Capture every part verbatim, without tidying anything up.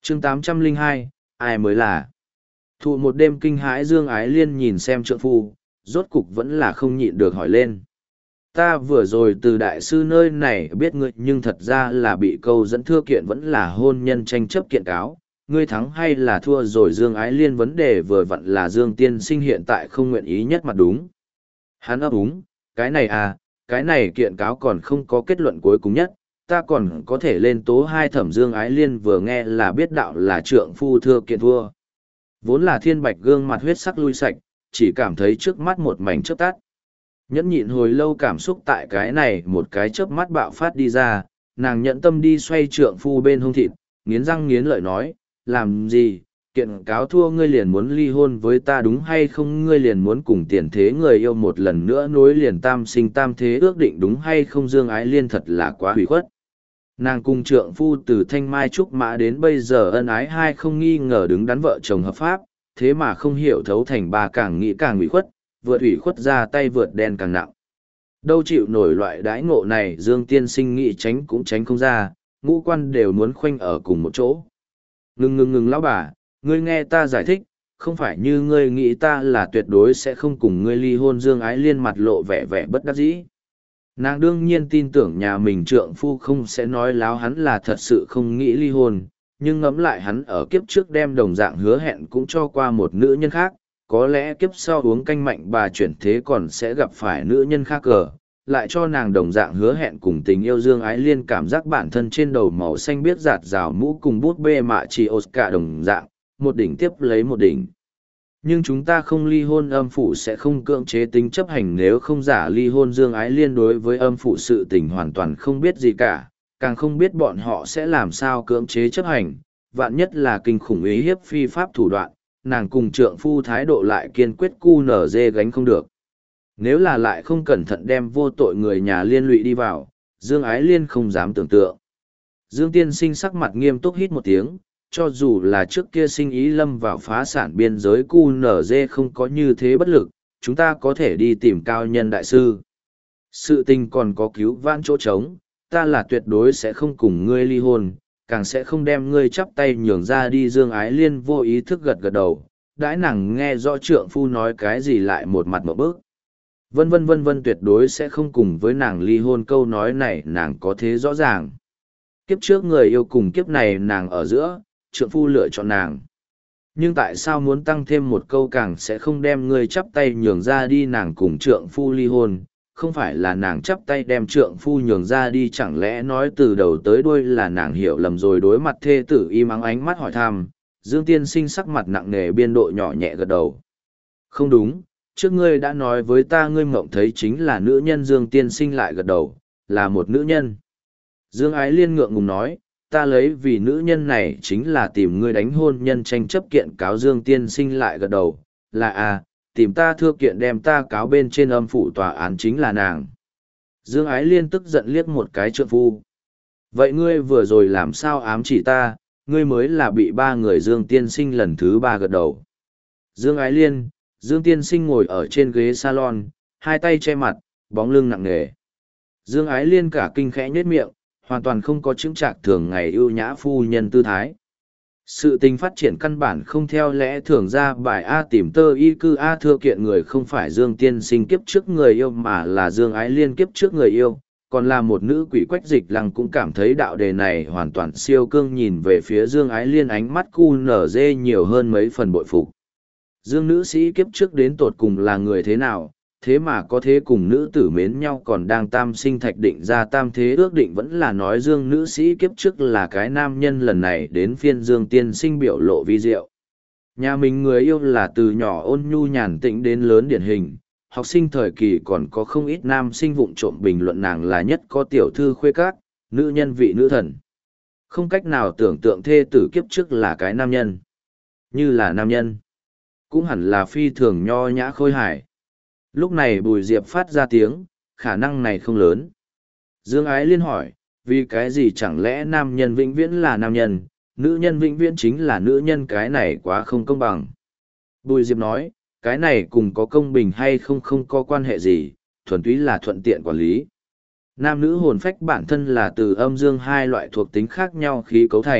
chương tám trăm lẻ hai, ai mới là. Thụ một đêm kinh hãi Dương Ái Liên nhìn xem trượng phu, rốt cục vẫn là không nhịn được hỏi lên. Ta vừa rồi từ đại sư nơi này biết ngươi nhưng thật ra là bị câu dẫn thưa kiện vẫn là hôn nhân tranh chấp kiện cáo. Ngươi thắng hay là thua rồi Dương Ái Liên vấn đề vừa vặn là Dương Tiên Sinh hiện tại không nguyện ý nhất mặt đúng. Hắn ấp úng, cái này à, cái này kiện cáo còn không có kết luận cuối cùng nhất, ta còn có thể lên tố hai thẩm. Dương Ái Liên vừa nghe là biết đạo là trượng phu thưa kiện thua. Vốn là thiên bạch gương mặt huyết sắc lui sạch, chỉ cảm thấy trước mắt một mảnh chớp tắt. Nhẫn nhịn hồi lâu cảm xúc tại cái này một cái chớp mắt bạo phát đi ra, nàng nhẫn tâm đi xoay trượng phu bên hông thịt, nghiến răng nghiến lợi nói, làm gì, kiện cáo thua ngươi liền muốn ly hôn với ta đúng hay không, ngươi liền muốn cùng tiền thế người yêu một lần nữa nối liền tam sinh tam thế ước định đúng hay không. Dương Ái Liên thật là quá hủy khuất. Nàng cùng trượng phu từ thanh mai trúc mã đến bây giờ ân ái hai không nghi ngờ đứng đắn vợ chồng hợp pháp, thế mà không hiểu thấu thành bà càng nghĩ càng ủy khuất, vượt ủy khuất ra tay vượt đen càng nặng. Đâu chịu nổi loại đãi ngộ này, Dương Tiên Sinh nghĩ tránh cũng tránh không ra, ngũ quan đều muốn khoanh ở cùng một chỗ. Ngừng ngừng ngừng lão bà, ngươi nghe ta giải thích, không phải như ngươi nghĩ ta là tuyệt đối sẽ không cùng ngươi ly hôn. Dương Ái Liên mặt lộ vẻ vẻ bất đắc dĩ. Nàng đương nhiên tin tưởng nhà mình trượng phu không sẽ nói láo, hắn là thật sự không nghĩ ly hôn, nhưng ngẫm lại hắn ở kiếp trước đem đồng dạng hứa hẹn cũng cho qua một nữ nhân khác, có lẽ kiếp sau uống canh mạnh bà chuyển thế còn sẽ gặp phải nữ nhân khác cờ, lại cho nàng đồng dạng hứa hẹn cùng tình yêu. Dương Ái Liên cảm giác bản thân trên đầu màu xanh biếc giạt rào mũ cùng bút bê mạ chỉ Oscar đồng dạng, một đỉnh tiếp lấy một đỉnh. Nhưng chúng ta không ly hôn, âm phủ sẽ không cưỡng chế tính chấp hành nếu không giả ly hôn. Dương Ái Liên đối với âm phủ sự tình hoàn toàn không biết gì cả, càng không biết bọn họ sẽ làm sao cưỡng chế chấp hành, vạn nhất là kinh khủng ý hiếp phi pháp thủ đoạn, nàng cùng trượng phu thái độ lại kiên quyết cu nở dê gánh không được. Nếu là lại không cẩn thận đem vô tội người nhà liên lụy đi vào, Dương Ái Liên không dám tưởng tượng. Dương Tiên Sinh sắc mặt nghiêm túc hít một tiếng, cho dù là trước kia sinh ý lâm vào phá sản biên giới cu nở dê không có như thế bất lực, chúng ta có thể đi tìm cao nhân đại sư. Sự tình còn có cứu vãn chỗ trống, ta là tuyệt đối sẽ không cùng ngươi ly hôn, càng sẽ không đem ngươi chắp tay nhường ra đi. Dương Ái Liên vô ý thức gật gật đầu, đãi nàng nghe rõ trượng phu nói cái gì lại một mặt một bước. Vân vân vân vân tuyệt đối sẽ không cùng với nàng ly hôn, câu nói này nàng có thế rõ ràng. Kiếp trước người yêu cùng kiếp này nàng ở giữa, trượng phu lựa chọn nàng. Nhưng tại sao muốn tăng thêm một câu càng sẽ không đem ngươi chắp tay nhường ra đi, nàng cùng trượng phu ly hôn, không phải là nàng chắp tay đem trượng phu nhường ra đi, chẳng lẽ nói từ đầu tới đuôi là nàng hiểu lầm rồi. Đối mặt thê tử im ắng ánh mắt hỏi thăm, Dương Tiên Sinh sắc mặt nặng nề biên độ nhỏ nhẹ gật đầu. Không đúng, trước ngươi đã nói với ta ngươi mộng thấy chính là nữ nhân. Dương Tiên Sinh lại gật đầu, là một nữ nhân. Dương Ái Liên ngượng ngùng nói, ta lấy vì nữ nhân này chính là tìm ngươi đánh hôn nhân tranh chấp kiện cáo. Dương Tiên Sinh lại gật đầu, là à, tìm ta thưa kiện đem ta cáo bên trên âm phủ tòa án chính là nàng. Dương Ái Liên tức giận liếc một cái trượng phu. Vậy ngươi vừa rồi làm sao ám chỉ ta, ngươi mới là bị ba người. Dương Tiên Sinh lần thứ ba gật đầu. Dương Ái Liên, Dương Tiên Sinh ngồi ở trên ghế salon, hai tay che mặt, bóng lưng nặng nề. Dương Ái Liên cả kinh khẽ nhếch miệng, hoàn toàn không có chứng trạc thường ngày ưu nhã phu nhân tư thái. Sự tình phát triển căn bản không theo lẽ thường ra bài A tìm tơ y cư A thưa kiện người không phải Dương Tiên Sinh kiếp trước người yêu mà là Dương Ái Liên kiếp trước người yêu, còn là một nữ quỷ quách dịch lăng cũng cảm thấy đạo đề này hoàn toàn siêu cương, nhìn về phía Dương Ái Liên ánh mắt cu nở dê nhiều hơn mấy phần bội phục. Dương nữ sĩ kiếp trước đến tột cùng là người thế nào, thế mà có thế cùng nữ tử mến nhau còn đang tam sinh thạch định ra tam thế ước định, vẫn là nói Dương nữ sĩ kiếp trước là cái nam nhân. Lần này đến phiên Dương Tiên Sinh biểu lộ vi diệu. Nhà mình người yêu là từ nhỏ ôn nhu nhàn tĩnh đến lớn điển hình, học sinh thời kỳ còn có không ít nam sinh vụng trộm bình luận nàng là nhất có tiểu thư khuê các, nữ nhân vị nữ thần. Không cách nào tưởng tượng thê tử kiếp trước là cái nam nhân. Như là nam nhân, cũng hẳn là phi thường nho nhã khôi hài. Lúc này Bùi Diệp phát ra tiếng, khả năng này không lớn. Dương Ái Liên hỏi, vì cái gì chẳng lẽ nam nhân vĩnh viễn là nam nhân, nữ nhân vĩnh viễn chính là nữ nhân, cái này quá không công bằng. Bùi Diệp nói, cái này cùng có công bình hay không không có quan hệ gì, thuần túy là thuận tiện quản lý. Nam nữ hồn phách bản thân là từ âm dương hai loại thuộc tính khác nhau khí cấu thành,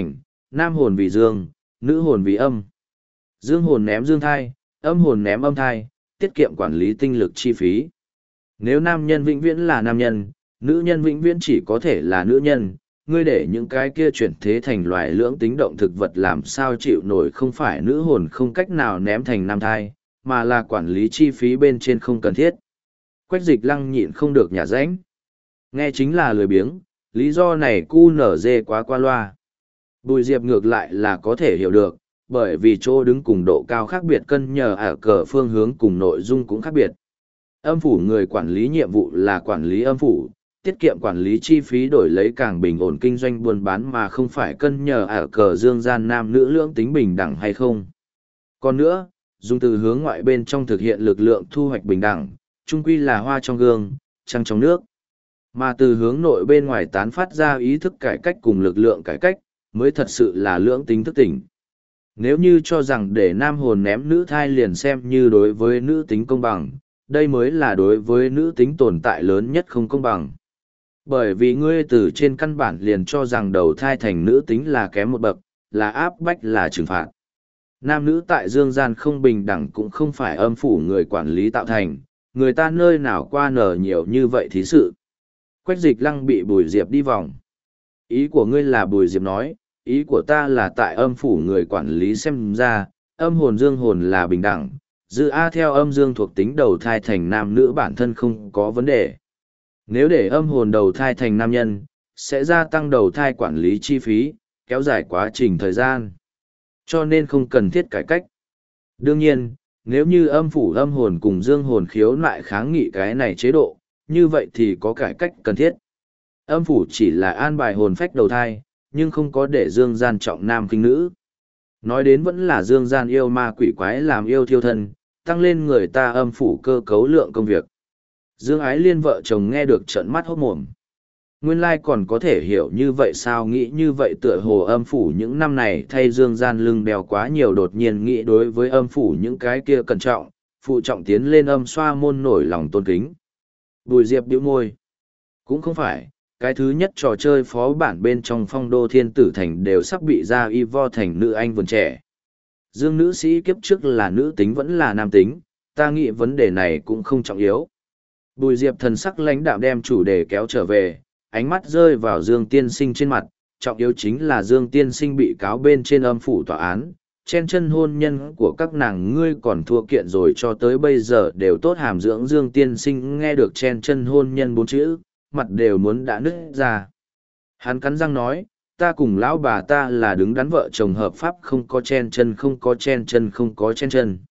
nam hồn vì dương, nữ hồn vì âm. Dương hồn ném dương thai, âm hồn ném âm thai, tiết kiệm quản lý tinh lực chi phí. Nếu nam nhân vĩnh viễn là nam nhân, nữ nhân vĩnh viễn chỉ có thể là nữ nhân, ngươi để những cái kia chuyển thế thành loài lưỡng tính động thực vật làm sao chịu nổi, không phải nữ hồn không cách nào ném thành nam thai, mà là quản lý chi phí bên trên không cần thiết. Quách Dịch Lăng nhịn không được nhả rãnh. Nghe chính là lười biếng, lý do này cu nở dê quá qua loa. Bùi Diệp ngược lại là có thể hiểu được, bởi vì chỗ đứng cùng độ cao khác biệt cân nhờ ở cờ phương hướng cùng nội dung cũng khác biệt. Âm phủ người quản lý nhiệm vụ là quản lý âm phủ, tiết kiệm quản lý chi phí đổi lấy càng bình ổn kinh doanh buôn bán mà không phải cân nhờ ở cờ dương gian nam nữ lưỡng tính bình đẳng hay không. Còn nữa, dùng từ hướng ngoại bên trong thực hiện lực lượng thu hoạch bình đẳng, chung quy là hoa trong gương, trăng trong nước. Mà từ hướng nội bên ngoài tán phát ra ý thức cải cách cùng lực lượng cải cách, mới thật sự là lưỡng tính thức tỉnh. Nếu như cho rằng để nam hồn ném nữ thai liền xem như đối với nữ tính công bằng, đây mới là đối với nữ tính tồn tại lớn nhất không công bằng. Bởi vì ngươi từ trên căn bản liền cho rằng đầu thai thành nữ tính là kém một bậc, là áp bách, là trừng phạt. Nam nữ tại dương gian không bình đẳng cũng không phải âm phủ người quản lý tạo thành, người ta nơi nào qua nở nhiều như vậy thí sự. Quách Dịch Lăng bị Bùi Diệp đi vòng. Ý của ngươi là, Bùi Diệp nói, ý của ta là tại âm phủ người quản lý xem ra, âm hồn dương hồn là bình đẳng, dư A theo âm dương thuộc tính đầu thai thành nam nữ bản thân không có vấn đề. Nếu để âm hồn đầu thai thành nam nhân, sẽ gia tăng đầu thai quản lý chi phí, kéo dài quá trình thời gian. Cho nên không cần thiết cải cách. Đương nhiên, nếu như âm phủ âm hồn cùng dương hồn khiếu nại kháng nghị cái này chế độ, như vậy thì có cải cách cần thiết. Âm phủ chỉ là an bài hồn phách đầu thai, nhưng không có để dương gian trọng nam khinh nữ. Nói đến vẫn là dương gian yêu ma quỷ quái làm yêu thiêu thân, tăng lên người ta âm phủ cơ cấu lượng công việc. Dương Ái Liên vợ chồng nghe được trợn mắt hốt mồm. Nguyên lai còn có thể hiểu như vậy sao, nghĩ như vậy tựa hồ âm phủ những năm này thay dương gian lưng đèo quá nhiều, đột nhiên nghĩ đối với âm phủ những cái kia cẩn trọng, phụ trọng tiến lên âm xoa môn nổi lòng tôn kính. Bùi Diệp bĩu môi. Cũng không phải, cái thứ nhất trò chơi phó bản bên trong Phong Đô Thiên Tử Thành đều sắp bị ra y vo thành nữ anh vườn trẻ. Dương nữ sĩ kiếp trước là nữ tính vẫn là nam tính, ta nghĩ vấn đề này cũng không trọng yếu. Bùi Diệp thần sắc lãnh đạm đem chủ đề kéo trở về, ánh mắt rơi vào Dương Tiên Sinh trên mặt, trọng yếu chính là Dương Tiên Sinh bị cáo bên trên âm phủ tòa án, chen chân hôn nhân của các nàng ngươi còn thua kiện rồi, cho tới bây giờ đều tốt hàm dưỡng. Dương Tiên Sinh nghe được chen chân hôn nhân bốn chữ, mặt đều muốn đã nứt ra. Hắn cắn răng nói, ta cùng lão bà ta là đứng đắn vợ chồng hợp pháp, không có chen chân, không có chen chân, không có chen chân.